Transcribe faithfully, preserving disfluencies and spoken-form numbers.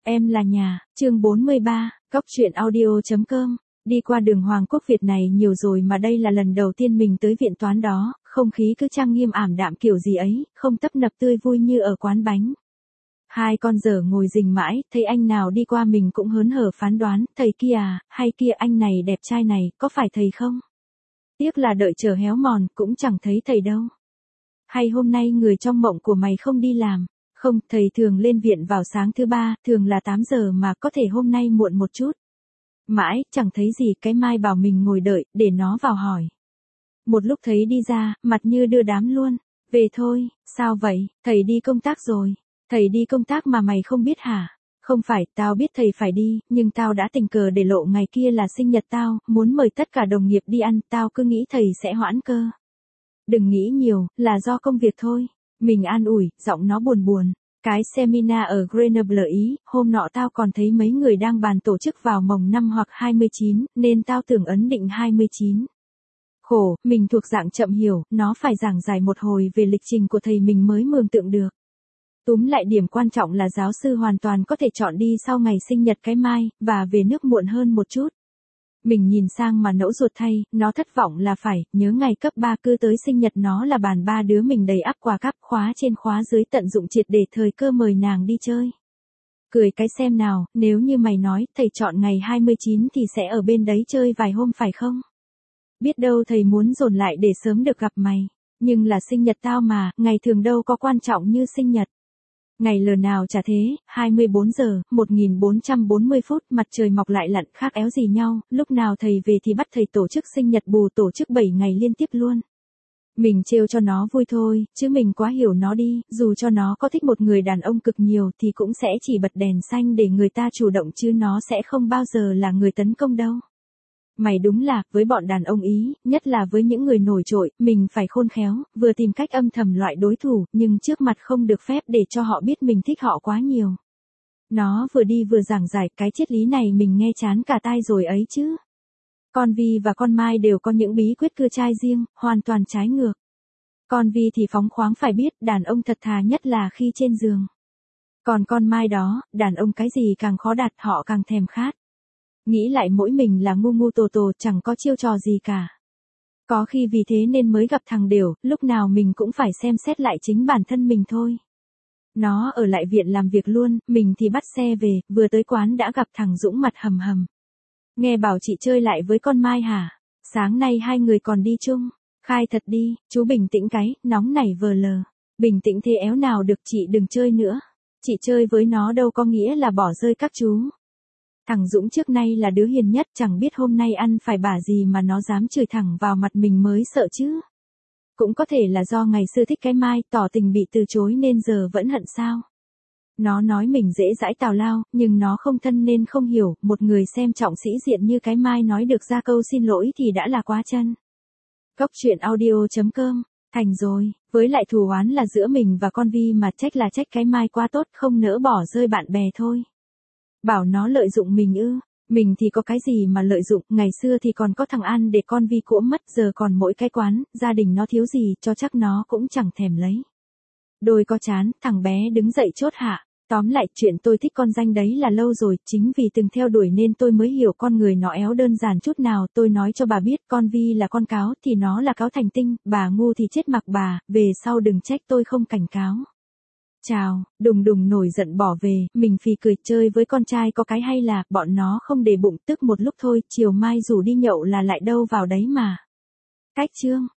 Em là nhà, chương bốn mươi ba, Góc truyện audio.com. Đi qua đường Hoàng Quốc Việt này nhiều rồi mà đây là lần đầu tiên mình tới viện toán đó, không khí cứ trang nghiêm ảm đạm kiểu gì ấy, không tấp nập tươi vui như ở quán bánh. Hai con dở ngồi rình mãi, thấy anh nào đi qua mình cũng hớn hở phán đoán, thầy kia à, hay kia anh này đẹp trai này, có phải thầy không? Tiếc là đợi chờ héo mòn, cũng chẳng thấy thầy đâu. Hay hôm nay người trong mộng của mày không đi làm? Không, thầy thường lên viện vào sáng thứ ba, thường là tám giờ mà có thể hôm nay muộn một chút. Mãi, chẳng thấy gì, cái Mai bảo mình ngồi đợi, để nó vào hỏi. Một lúc thấy đi ra, mặt như đưa đám luôn. Về thôi, sao vậy, thầy đi công tác rồi. Thầy đi công tác mà mày không biết hả? Không phải, tao biết thầy phải đi, nhưng tao đã tình cờ để lộ ngày kia là sinh nhật tao, muốn mời tất cả đồng nghiệp đi ăn, tao cứ nghĩ thầy sẽ hoãn cơ. Đừng nghĩ nhiều, là do công việc thôi. Mình an ủi, giọng nó buồn buồn. Cái seminar ở Grenoble Ý, hôm nọ tao còn thấy mấy người đang bàn tổ chức vào mồng năm hoặc hai mươi chín, nên tao tưởng ấn định hai mươi chín. Khổ, mình thuộc dạng chậm hiểu, nó phải giảng giải một hồi về lịch trình của thầy mình mới mường tượng được. Túm lại điểm quan trọng là giáo sư hoàn toàn có thể chọn đi sau ngày sinh nhật cái Mai, và về nước muộn hơn một chút. Mình nhìn sang mà nẫu ruột thay, nó thất vọng là phải, nhớ ngày cấp ba cứ tới sinh nhật nó là bàn ba đứa mình đầy ắp quà cắp khóa trên khóa dưới tận dụng triệt để thời cơ mời nàng đi chơi. Cười cái xem nào, nếu như mày nói, thầy chọn ngày hai mươi chín thì sẽ ở bên đấy chơi vài hôm phải không? Biết đâu thầy muốn dồn lại để sớm được gặp mày, nhưng là sinh nhật tao mà, ngày thường đâu có quan trọng như sinh nhật. Ngày lờ nào chả thế, hai mươi bốn giờ, một nghìn bốn trăm bốn mươi phút, mặt trời mọc lại lặn khác éo gì nhau, lúc nào thầy về thì bắt thầy tổ chức sinh nhật bù tổ chức bảy ngày liên tiếp luôn. Mình trêu cho nó vui thôi, chứ mình quá hiểu nó đi, dù cho nó có thích một người đàn ông cực nhiều thì cũng sẽ chỉ bật đèn xanh để người ta chủ động chứ nó sẽ không bao giờ là người tấn công đâu. Mày đúng là, với bọn đàn ông Ý, nhất là với những người nổi trội, mình phải khôn khéo, vừa tìm cách âm thầm loại đối thủ, nhưng trước mặt không được phép để cho họ biết mình thích họ quá nhiều. Nó vừa đi vừa giảng giải cái triết lý này mình nghe chán cả tai rồi ấy chứ. Con Vi và con Mai đều có những bí quyết cưa trai riêng, hoàn toàn trái ngược. Con Vi thì phóng khoáng phải biết, đàn ông thật thà nhất là khi trên giường. Còn con Mai đó, đàn ông cái gì càng khó đạt họ càng thèm khát. Nghĩ lại mỗi mình là ngu ngu tồ tồ chẳng có chiêu trò gì cả. Có khi vì thế nên mới gặp thằng Đều, lúc nào mình cũng phải xem xét lại chính bản thân mình thôi. Nó ở lại viện làm việc luôn, mình thì bắt xe về, vừa tới quán đã gặp thằng Dũng mặt hầm hầm. Nghe bảo chị chơi lại với con Mai hả? Sáng nay hai người còn đi chung. Khai thật đi, chú bình tĩnh cái, nóng nảy vờ lờ. Bình tĩnh thế éo nào được, chị đừng chơi nữa. Chị chơi với nó đâu có nghĩa là bỏ rơi các chú. Thằng Dũng trước nay là đứa hiền nhất, chẳng biết hôm nay ăn phải bả gì mà nó dám chửi thẳng vào mặt mình mới sợ chứ. Cũng có thể là do ngày xưa thích cái Mai, tỏ tình bị từ chối nên giờ vẫn hận sao. Nó nói mình dễ dãi tào lao, nhưng nó không thân nên không hiểu, một người xem trọng sĩ diện như cái Mai nói được ra câu xin lỗi thì đã là quá chân. Góc truyện audio.com, thành rồi, với lại thù oán là giữa mình và con Vi mà trách là trách cái Mai quá tốt, không nỡ bỏ rơi bạn bè thôi. Bảo nó lợi dụng mình ư, mình thì có cái gì mà lợi dụng, ngày xưa thì còn có thằng An để con Vi cũm mất, giờ còn mỗi cái quán, gia đình nó thiếu gì, cho chắc nó cũng chẳng thèm lấy. Đôi có chán, thằng bé đứng dậy chốt hạ, tóm lại chuyện tôi thích con danh đấy là lâu rồi, chính vì từng theo đuổi nên tôi mới hiểu con người nó éo đơn giản chút nào, tôi nói cho bà biết con Vi là con cáo thì nó là cáo thành tinh, bà ngu thì chết mặc bà, về sau đừng trách tôi không cảnh cáo. Chào, đùng đùng nổi giận bỏ về, mình phì cười chơi với con trai có cái hay là, bọn nó không để bụng tức một lúc thôi, chiều mai rủ đi nhậu là lại đâu vào đấy mà. Cách chương.